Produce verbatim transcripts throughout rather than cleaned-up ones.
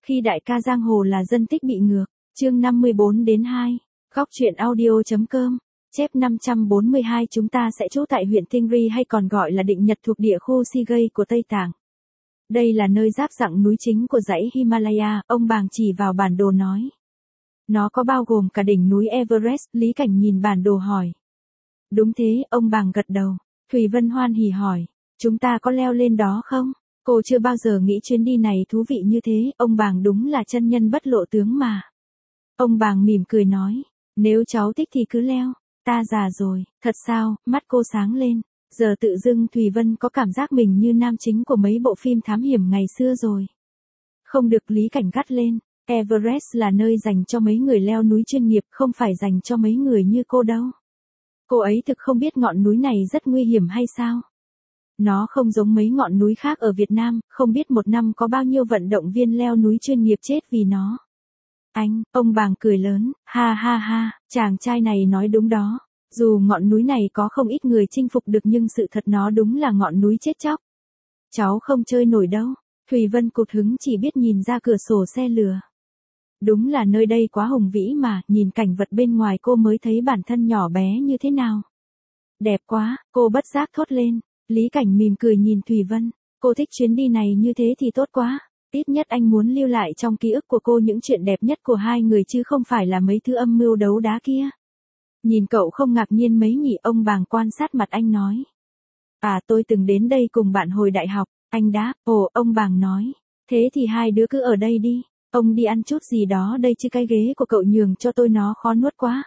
Khi đại ca giang hồ là dân tích bị ngược, chương năm mươi bốn đến hai, góc truyện audio.com, chép năm trăm bốn mươi hai chúng ta sẽ trú tại huyện Tingri hay còn gọi là Định Nhật thuộc địa khu Sigay của Tây Tạng. Đây là nơi giáp giọng núi chính của dãy Himalaya, ông Bàng chỉ vào bản đồ nói. Nó có bao gồm cả đỉnh núi Everest, Lý Cảnh nhìn bản đồ hỏi. Đúng thế, ông Bàng gật đầu. Thùy Vân hoan hỉ hỏi, chúng ta có leo lên đó không? Cô chưa bao giờ nghĩ chuyến đi này thú vị như thế, ông Bàng đúng là chân nhân bất lộ tướng mà. Ông Bàng mỉm cười nói, nếu cháu thích thì cứ leo, ta già rồi, thật sao, mắt cô sáng lên, giờ tự dưng Thùy Vân có cảm giác mình như nam chính của mấy bộ phim thám hiểm ngày xưa rồi. Không được, Lý Cảnh gắt lên, Everest là nơi dành cho mấy người leo núi chuyên nghiệp, không phải dành cho mấy người như cô đâu. Cô ấy thực không biết ngọn núi này rất nguy hiểm hay sao? Nó không giống mấy ngọn núi khác ở Việt Nam, không biết một năm có bao nhiêu vận động viên leo núi chuyên nghiệp chết vì nó. Anh, ông Bàng cười lớn, ha ha ha, chàng trai này nói đúng đó. Dù ngọn núi này có không ít người chinh phục được nhưng sự thật nó đúng là ngọn núi chết chóc. Cháu không chơi nổi đâu. Thùy Vân cụt hứng chỉ biết nhìn ra cửa sổ xe lửa. Đúng là nơi đây quá hùng vĩ mà, nhìn cảnh vật bên ngoài cô mới thấy bản thân nhỏ bé như thế nào. Đẹp quá, cô bất giác thốt lên. Lý Cảnh mỉm cười nhìn Thùy Vân, cô thích chuyến đi này như thế thì tốt quá, ít nhất anh muốn lưu lại trong ký ức của cô những chuyện đẹp nhất của hai người chứ không phải là mấy thứ âm mưu đấu đá kia. Nhìn cậu không ngạc nhiên mấy nhỉ, ông Bàng quan sát mặt anh nói. À, tôi từng đến đây cùng bạn hồi đại học, anh đáp. Ồ, ông Bàng nói, thế thì hai đứa cứ ở đây đi, ông đi ăn chút gì đó đây chứ cái ghế của cậu nhường cho tôi nó khó nuốt quá.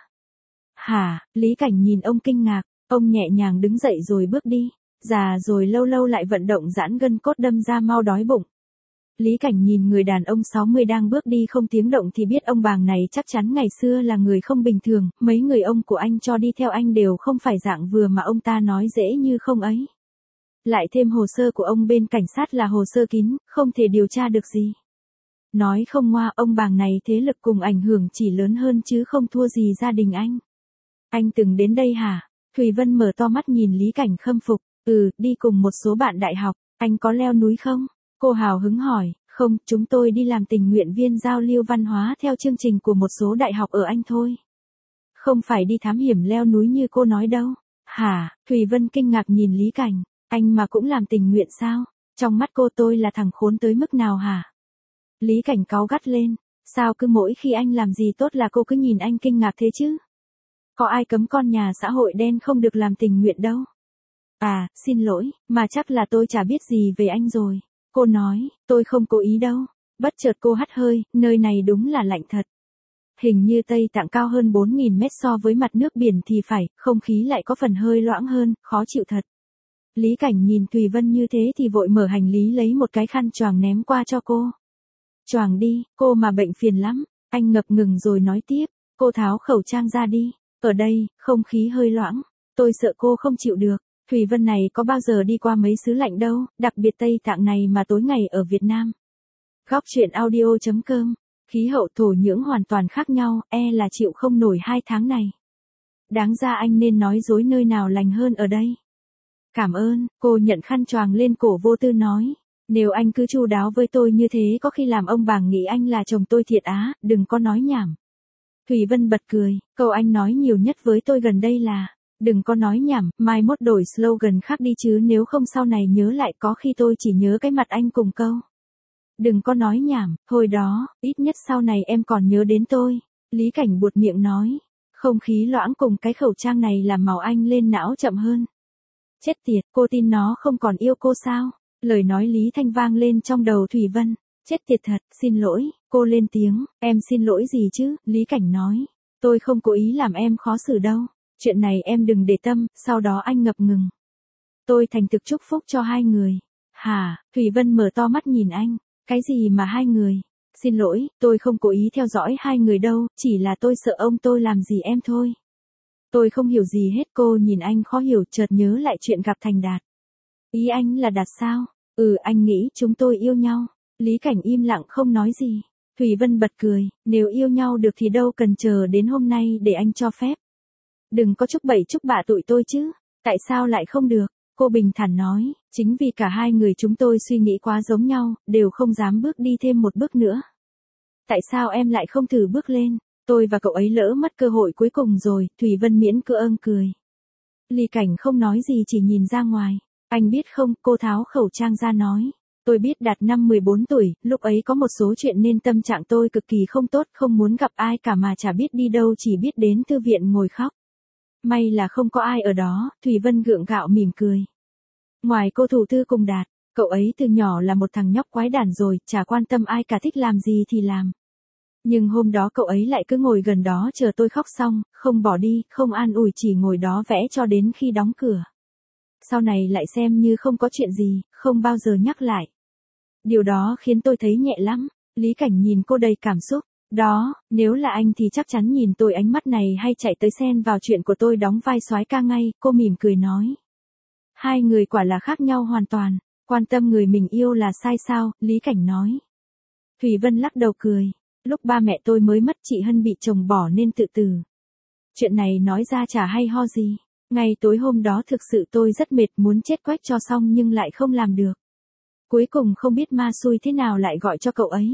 Hả? Lý Cảnh nhìn ông kinh ngạc, ông nhẹ nhàng đứng dậy rồi bước đi. Già rồi lâu lâu lại vận động giãn gân cốt đâm ra mau đói bụng. Lý Cảnh nhìn người đàn ông sáu mươi đang bước đi không tiếng động thì biết ông Bàng này chắc chắn ngày xưa là người không bình thường, mấy người ông của anh cho đi theo anh đều không phải dạng vừa mà ông ta nói dễ như không ấy. Lại thêm hồ sơ của ông bên cảnh sát là hồ sơ kín, không thể điều tra được gì. Nói không ngoa, ông Bàng này thế lực cùng ảnh hưởng chỉ lớn hơn chứ không thua gì gia đình anh. Anh từng đến đây hả? Thùy Vân mở to mắt nhìn Lý Cảnh khâm phục. Ừ, đi cùng một số bạn đại học, anh có leo núi không? Cô hào hứng hỏi, không, chúng tôi đi làm tình nguyện viên giao lưu văn hóa theo chương trình của một số đại học ở Anh thôi. Không phải đi thám hiểm leo núi như cô nói đâu. Hả? Thùy Vân kinh ngạc nhìn Lý Cảnh, anh mà cũng làm tình nguyện sao? Trong mắt cô tôi là thằng khốn tới mức nào hả? Lý Cảnh cáu gắt lên, sao cứ mỗi khi anh làm gì tốt là cô cứ nhìn anh kinh ngạc thế chứ? Có ai cấm con nhà xã hội đen không được làm tình nguyện đâu. À, xin lỗi, mà chắc là tôi chả biết gì về anh rồi. Cô nói, tôi không cố ý đâu. Bất chợt cô hắt hơi, nơi này đúng là lạnh thật. Hình như Tây Tạng cao hơn bốn nghìn mét so với mặt nước biển thì phải, không khí lại có phần hơi loãng hơn, khó chịu thật. Lý Cảnh nhìn Thùy Vân như thế thì vội mở hành lý lấy một cái khăn choàng ném qua cho cô. Choàng đi, cô mà bệnh phiền lắm. Anh ngập ngừng rồi nói tiếp, cô tháo khẩu trang ra đi. Ở đây, không khí hơi loãng. Tôi sợ cô không chịu được. Thùy Vân này có bao giờ đi qua mấy xứ lạnh đâu, đặc biệt Tây Tạng này mà tối ngày ở Việt Nam. Góc truyện audio.com, khí hậu thổ nhưỡng hoàn toàn khác nhau, e là chịu không nổi hai tháng này. Đáng ra anh nên nói dối nơi nào lành hơn ở đây. Cảm ơn, cô nhận khăn choàng lên cổ vô tư nói. Nếu anh cứ chu đáo với tôi như thế có khi làm ông Bàng nghĩ anh là chồng tôi thiệt á, đừng có nói nhảm. Thùy Vân bật cười, câu anh nói nhiều nhất với tôi gần đây là, đừng có nói nhảm, mai mốt đổi slogan khác đi chứ nếu không sau này nhớ lại có khi tôi chỉ nhớ cái mặt anh cùng câu. Đừng có nói nhảm, hồi đó, ít nhất sau này em còn nhớ đến tôi. Lý Cảnh buột miệng nói, không khí loãng cùng cái khẩu trang này làm màu anh lên não chậm hơn. Chết tiệt, cô tin nó không còn yêu cô sao? Lời nói Lý Thanh vang lên trong đầu Thùy Vân. Chết tiệt thật, xin lỗi, cô lên tiếng, em xin lỗi gì chứ? Lý Cảnh nói, tôi không cố ý làm em khó xử đâu. Chuyện này em đừng để tâm, sau đó anh ngập ngừng. Tôi thành thực chúc phúc cho hai người. Hả? Thùy Vân mở to mắt nhìn anh. Cái gì mà hai người? Xin lỗi, tôi không cố ý theo dõi hai người đâu, chỉ là tôi sợ ông tôi làm gì em thôi. Tôi không hiểu gì hết. Cô nhìn anh khó hiểu chợt nhớ lại chuyện gặp Thành Đạt. Ý anh là Đạt sao? Ừ, anh nghĩ chúng tôi yêu nhau. Lý Cảnh im lặng không nói gì. Thùy Vân bật cười, nếu yêu nhau được thì đâu cần chờ đến hôm nay để anh cho phép. Đừng có chúc bậy chúc bạ tụi tôi chứ, tại sao lại không được? Cô bình thản nói, chính vì cả hai người chúng tôi suy nghĩ quá giống nhau, đều không dám bước đi thêm một bước nữa. Tại sao em lại không thử bước lên? Tôi và cậu ấy lỡ mất cơ hội cuối cùng rồi, Thủy Vân miễn cưỡng cười. Lý Cảnh không nói gì chỉ nhìn ra ngoài. Anh biết không, cô tháo khẩu trang ra nói. Tôi biết Đạt năm mười bốn tuổi, lúc ấy có một số chuyện nên tâm trạng tôi cực kỳ không tốt, không muốn gặp ai cả mà chả biết đi đâu, chỉ biết đến thư viện ngồi khóc. May là không có ai ở đó, Thủy Vân gượng gạo mỉm cười. Ngoài cô thủ thư cùng Đạt, cậu ấy từ nhỏ là một thằng nhóc quái đản rồi, chả quan tâm ai cả, thích làm gì thì làm. Nhưng hôm đó cậu ấy lại cứ ngồi gần đó chờ tôi khóc xong, không bỏ đi, không an ủi, chỉ ngồi đó vẽ cho đến khi đóng cửa. Sau này lại xem như không có chuyện gì, không bao giờ nhắc lại. Điều đó khiến tôi thấy nhẹ lắm. Lý Cảnh nhìn cô đầy cảm xúc. Đó, nếu là anh thì chắc chắn nhìn tôi ánh mắt này hay chạy tới xen vào chuyện của tôi đóng vai soái ca ngay, cô mỉm cười nói. Hai người quả là khác nhau hoàn toàn, quan tâm người mình yêu là sai sao, Lý Cảnh nói. Thủy Vân lắc đầu cười. Lúc ba mẹ tôi mới mất chị Hân bị chồng bỏ nên tự tử. Chuyện này nói ra chả hay ho gì. Ngày tối hôm đó thực sự tôi rất mệt, muốn chết quách cho xong nhưng lại không làm được. Cuối cùng không biết ma xui thế nào lại gọi cho cậu ấy.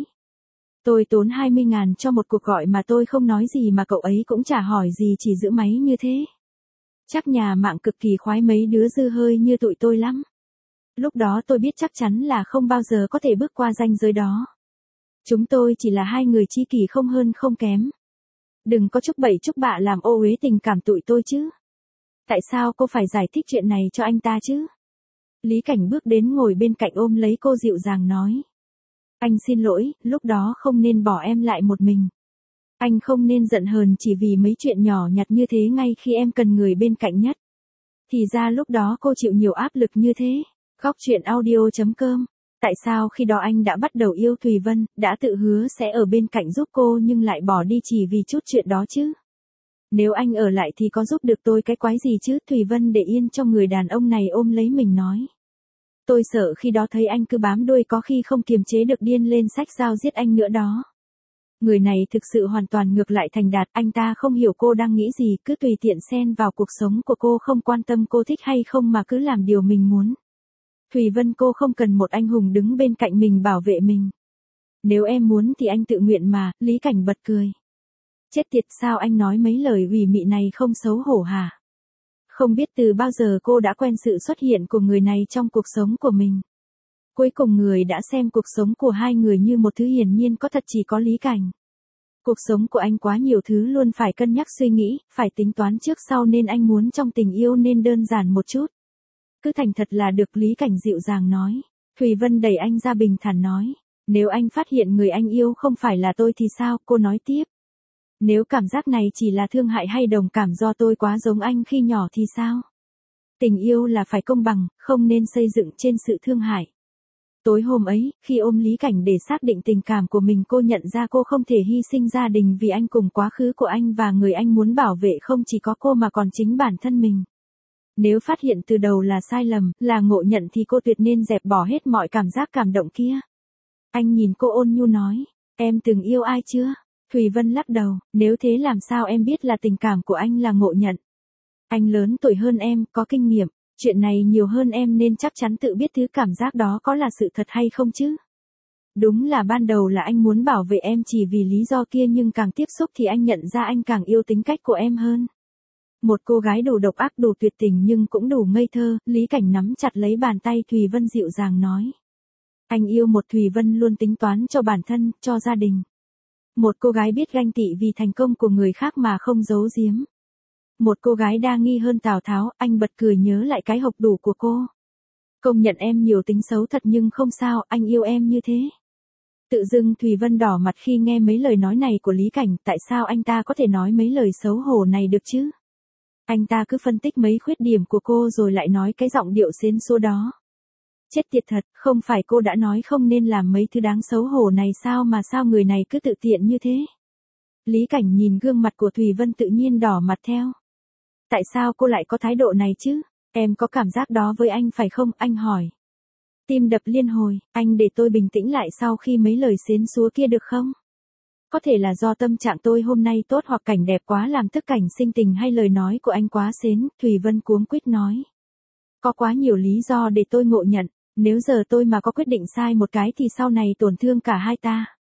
Tôi tốn hai mươi ngàn cho một cuộc gọi mà tôi không nói gì mà cậu ấy cũng chả hỏi gì, chỉ giữ máy như thế. Chắc nhà mạng cực kỳ khoái mấy đứa dư hơi như tụi tôi lắm. Lúc đó tôi biết chắc chắn là không bao giờ có thể bước qua ranh giới đó. Chúng tôi chỉ là hai người tri kỷ không hơn không kém. Đừng có chúc bậy chúc bạ làm ô uế tình cảm tụi tôi chứ. Tại sao cô phải giải thích chuyện này cho anh ta chứ? Lý Cảnh bước đến ngồi bên cạnh ôm lấy cô dịu dàng nói. Anh xin lỗi, lúc đó không nên bỏ em lại một mình. Anh không nên giận hờn chỉ vì mấy chuyện nhỏ nhặt như thế ngay khi em cần người bên cạnh nhất. Thì ra lúc đó cô chịu nhiều áp lực như thế. Góc truyện audio chấm com. Tại sao khi đó anh đã bắt đầu yêu Thùy Vân, đã tự hứa sẽ ở bên cạnh giúp cô nhưng lại bỏ đi chỉ vì chút chuyện đó chứ? Nếu anh ở lại thì có giúp được tôi cái quái gì chứ? Thùy Vân để yên cho người đàn ông này ôm lấy mình nói. Tôi sợ khi đó thấy anh cứ bám đuôi có khi không kiềm chế được điên lên xách dao giết anh nữa đó. Người này thực sự hoàn toàn ngược lại thành Đạt, anh ta không hiểu cô đang nghĩ gì, cứ tùy tiện xen vào cuộc sống của cô, không quan tâm cô thích hay không mà cứ làm điều mình muốn. Thùy Vân, cô không cần một anh hùng đứng bên cạnh mình bảo vệ mình. Nếu em muốn thì anh tự nguyện mà, Lý Cảnh bật cười. Chết tiệt, sao anh nói mấy lời ủy mị này không xấu hổ hả? Không biết từ bao giờ cô đã quen sự xuất hiện của người này trong cuộc sống của mình. Cuối cùng người đã xem cuộc sống của hai người như một thứ hiển nhiên có thật chỉ có Lý Cảnh. Cuộc sống của anh quá nhiều thứ luôn phải cân nhắc suy nghĩ, phải tính toán trước sau nên anh muốn trong tình yêu nên đơn giản một chút. Cứ thành thật là được, Lý Cảnh dịu dàng nói. Thùy Vân đẩy anh ra bình thản nói. Nếu anh phát hiện người anh yêu không phải là tôi thì sao? Cô nói tiếp. Nếu cảm giác này chỉ là thương hại hay đồng cảm do tôi quá giống anh khi nhỏ thì sao? Tình yêu là phải công bằng, không nên xây dựng trên sự thương hại. Tối hôm ấy, khi ôm Lý Cảnh để xác định tình cảm của mình, cô nhận ra cô không thể hy sinh gia đình vì anh, cùng quá khứ của anh và người anh muốn bảo vệ không chỉ có cô mà còn chính bản thân mình. Nếu phát hiện từ đầu là sai lầm, là ngộ nhận thì cô tuyệt nên dẹp bỏ hết mọi cảm giác cảm động kia. Anh nhìn cô ôn nhu nói, em từng yêu ai chưa? Thùy Vân lắc đầu, nếu thế làm sao em biết là tình cảm của anh là ngộ nhận? Anh lớn tuổi hơn em, có kinh nghiệm, chuyện này nhiều hơn em nên chắc chắn tự biết thứ cảm giác đó có là sự thật hay không chứ. Đúng là ban đầu là anh muốn bảo vệ em chỉ vì lý do kia, nhưng càng tiếp xúc thì anh nhận ra anh càng yêu tính cách của em hơn. Một cô gái đủ độc ác, đủ tuyệt tình nhưng cũng đủ ngây thơ. Lý Cảnh nắm chặt lấy bàn tay Thùy Vân dịu dàng nói. Anh yêu một Thùy Vân luôn tính toán cho bản thân, cho gia đình. Một cô gái biết ganh tị vì thành công của người khác mà không giấu giếm. Một cô gái đa nghi hơn Tào Tháo. Anh bật cười nhớ lại cái hộc đủ của cô. Công nhận em nhiều tính xấu thật nhưng không sao, anh yêu em như thế. Tự dưng Thùy Vân đỏ mặt khi nghe mấy lời nói này của Lý Cảnh. Tại sao anh ta có thể nói mấy lời xấu hổ này được chứ? Anh ta cứ phân tích mấy khuyết điểm của cô rồi lại nói cái giọng điệu xến xúa đó. Chết tiệt thật, không phải cô đã nói không nên làm mấy thứ đáng xấu hổ này sao mà sao người này cứ tự tiện như thế? Lý Cảnh nhìn gương mặt của Thùy Vân tự nhiên đỏ mặt theo. Tại sao cô lại có thái độ này chứ? Em có cảm giác đó với anh phải không? Anh hỏi. Tim đập liên hồi, anh để tôi bình tĩnh lại sau khi mấy lời xến xúa kia được không? Có thể là do tâm trạng tôi hôm nay tốt hoặc cảnh đẹp quá làm thức cảnh sinh tình, hay lời nói của anh quá xến, Thùy Vân cuống quýt nói. Có quá nhiều lý do để tôi ngộ nhận, nếu giờ tôi mà có quyết định sai một cái thì sau này tổn thương cả hai ta.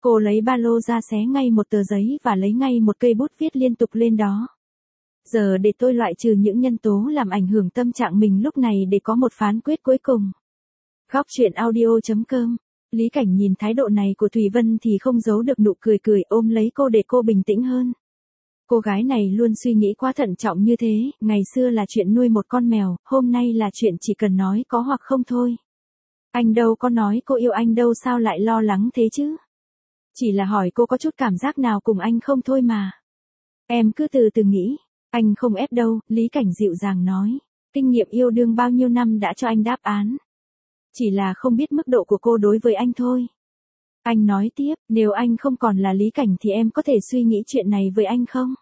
Cô lấy ba lô ra xé ngay một tờ giấy và lấy ngay một cây bút viết liên tục lên đó. Giờ để tôi loại trừ những nhân tố làm ảnh hưởng tâm trạng mình lúc này để có một phán quyết cuối cùng. Góc truyện audio.com. Lý Cảnh nhìn thái độ này của Thùy Vân thì không giấu được nụ cười cười ôm lấy cô để cô bình tĩnh hơn. Cô gái này luôn suy nghĩ quá thận trọng như thế, ngày xưa là chuyện nuôi một con mèo, hôm nay là chuyện chỉ cần nói có hoặc không thôi. Anh đâu có nói cô yêu anh đâu, sao lại lo lắng thế chứ? Chỉ là hỏi cô có chút cảm giác nào cùng anh không thôi mà. Em cứ từ từ nghĩ, anh không ép đâu, Lý Cảnh dịu dàng nói. Kinh nghiệm yêu đương bao nhiêu năm đã cho anh đáp án. Chỉ là không biết mức độ của cô đối với anh thôi. Anh nói tiếp, nếu anh không còn là Lý Cảnh thì em có thể suy nghĩ chuyện này với anh không?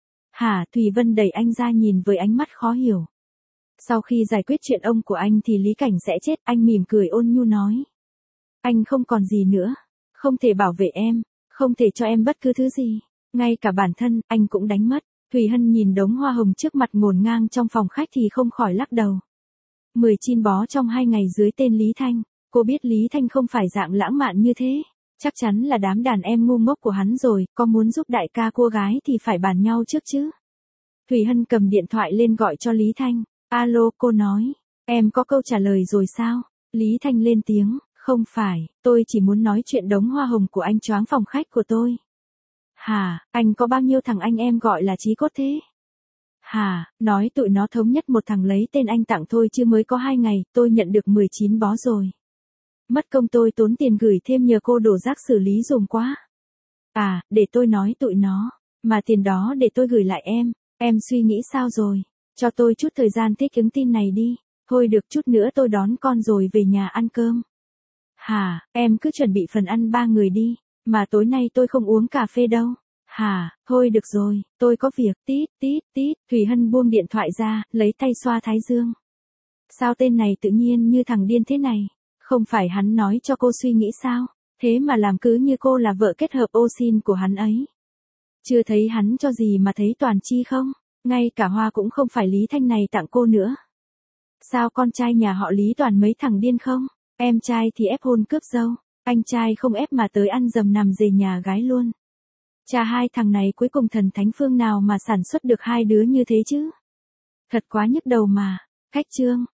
Hả? Thùy Vân đẩy anh ra nhìn với ánh mắt khó hiểu. Sau khi giải quyết chuyện ông của anh thì Lý Cảnh sẽ chết, anh mỉm cười ôn nhu nói. Anh không còn gì nữa, không thể bảo vệ em, không thể cho em bất cứ thứ gì, ngay cả bản thân, anh cũng đánh mất. Thùy Hân nhìn đống hoa hồng trước mặt ngổn ngang trong phòng khách thì không khỏi lắc đầu. Mười chin bó trong hai ngày dưới tên Lý Thanh, cô biết Lý Thanh không phải dạng lãng mạn như thế, chắc chắn là đám đàn em ngu ngốc của hắn rồi, có muốn giúp đại ca cô gái thì phải bàn nhau trước chứ. Thùy Hân cầm điện thoại lên gọi cho Lý Thanh. Alo, cô nói, em có câu trả lời rồi sao? Lý Thanh lên tiếng, không phải, tôi chỉ muốn nói chuyện đống hoa hồng của anh choáng phòng khách của tôi. Hả, anh có bao nhiêu thằng anh em gọi là chí cốt thế? Hả, nói tụi nó thống nhất một thằng lấy tên anh tặng thôi chứ mới có hai ngày, tôi nhận được mười chín bó rồi. Mất công tôi tốn tiền gửi thêm nhờ cô đổ rác xử lý dùm quá. À, để tôi nói tụi nó, mà tiền đó để tôi gửi lại em, em suy nghĩ sao rồi? Cho tôi chút thời gian thích ứng tin này đi, thôi được chút nữa tôi đón con rồi về nhà ăn cơm. Hả, em cứ chuẩn bị phần ăn ba người đi, mà tối nay tôi không uống cà phê đâu. Hả, thôi được rồi, tôi có việc, tít, tít, tít, Thùy Hân buông điện thoại ra, lấy tay xoa thái dương. Sao tên này tự nhiên như thằng điên thế này, không phải hắn nói cho cô suy nghĩ sao, thế mà làm cứ như cô là vợ kết hợp ô xin của hắn ấy. Chưa thấy hắn cho gì mà thấy toàn chi không, ngay cả hoa cũng không phải Lý Thanh này tặng cô nữa. Sao con trai nhà họ Lý toàn mấy thằng điên không, em trai thì ép hôn cướp dâu, anh trai không ép mà tới ăn dầm nằm dề nhà gái luôn. Cha hai thằng này cuối cùng thần thánh phương nào mà sản xuất được hai đứa như thế chứ? Thật quá nhức đầu mà. Khách chương.